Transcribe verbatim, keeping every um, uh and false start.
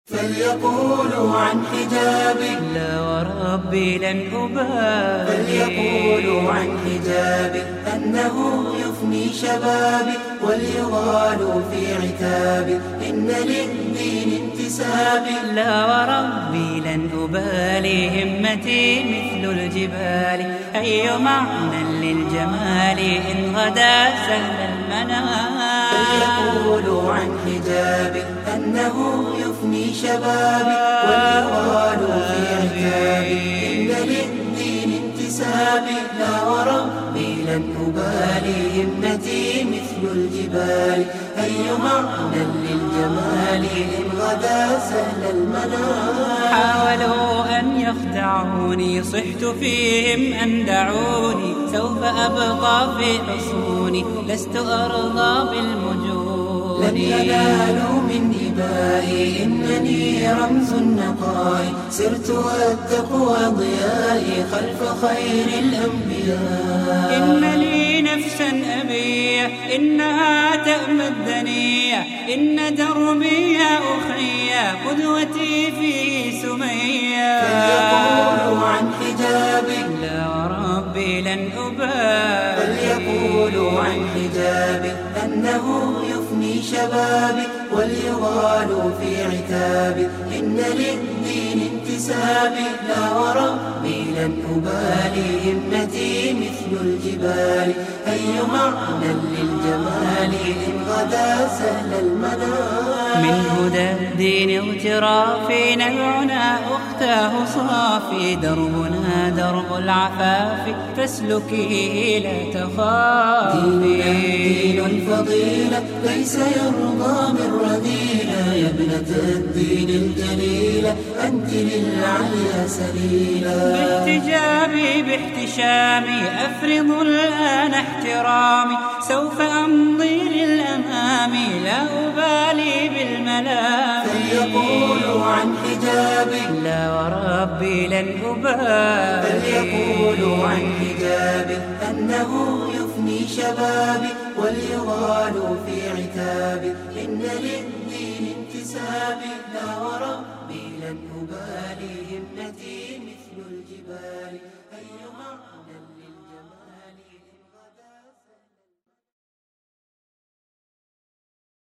فليقولوا عن حجابي لا وربي لن أبالي. فليقولوا عن حجابي أنه يفني شبابي، وليغالوا في عتابي إن للدين انتسابي. لا وربي لن أبالي، همتي مثل الجبال، أي معنى للجمال إن غدا سهل المنام. فليقولوا عن حجابي أنه يفني شبابي، وليغالوا في عتابي إن للدين انتسابي. لا وربي لن أبالي، همتي مثل الجبال، أي معنى للجمال إن غدا سهل المنام. حاولوا أن يخدعوني، صحت فيهم أن دعوني، سوف أبقى في حصوني، لست أرضى بالمجون. لن ينالوا من إبائي، إنني رمز النقاء، سرت والتقوى ضيائي خلف خير الأنبياء. إن لي نفسا أبية، إنها تأمى الدنيا، إن دربي يا أخي قدوتي في سمية. فليقولوا عن حجابي لا وربي لن أبالي. فليقولوا عن حجابي أنه يفني شبابي، وليغالوا في عتابي إن للدين انتسابي. لا وربي لن أبالي، همتي مثل الجبال، أي معنى للجمال إن غدا سهل المنام. من هدى الدين اغترافي، نبعنا أختاه صافي، دربنا درب العفاف، فاسلكيه لا تخافي. ديننا دين الفضيلة، ليس يرضى من رذيلة، يا ابنة الدين الجليلة أنت للعليا سبيلا. باحتجابي باحتشامي أفرض الآن احترامي، سوف أمضي للأمام لا أبالي بالملام. فليقولوا عن حجابي لا وربي لن أبالي. فليقولوا عن حجابي أنه يفني شبابي، وليغالوا في عتابي إن للدين انتسابي. لا وربي لن أبالي، همتي مثل الجبال، أي معنى للجبال.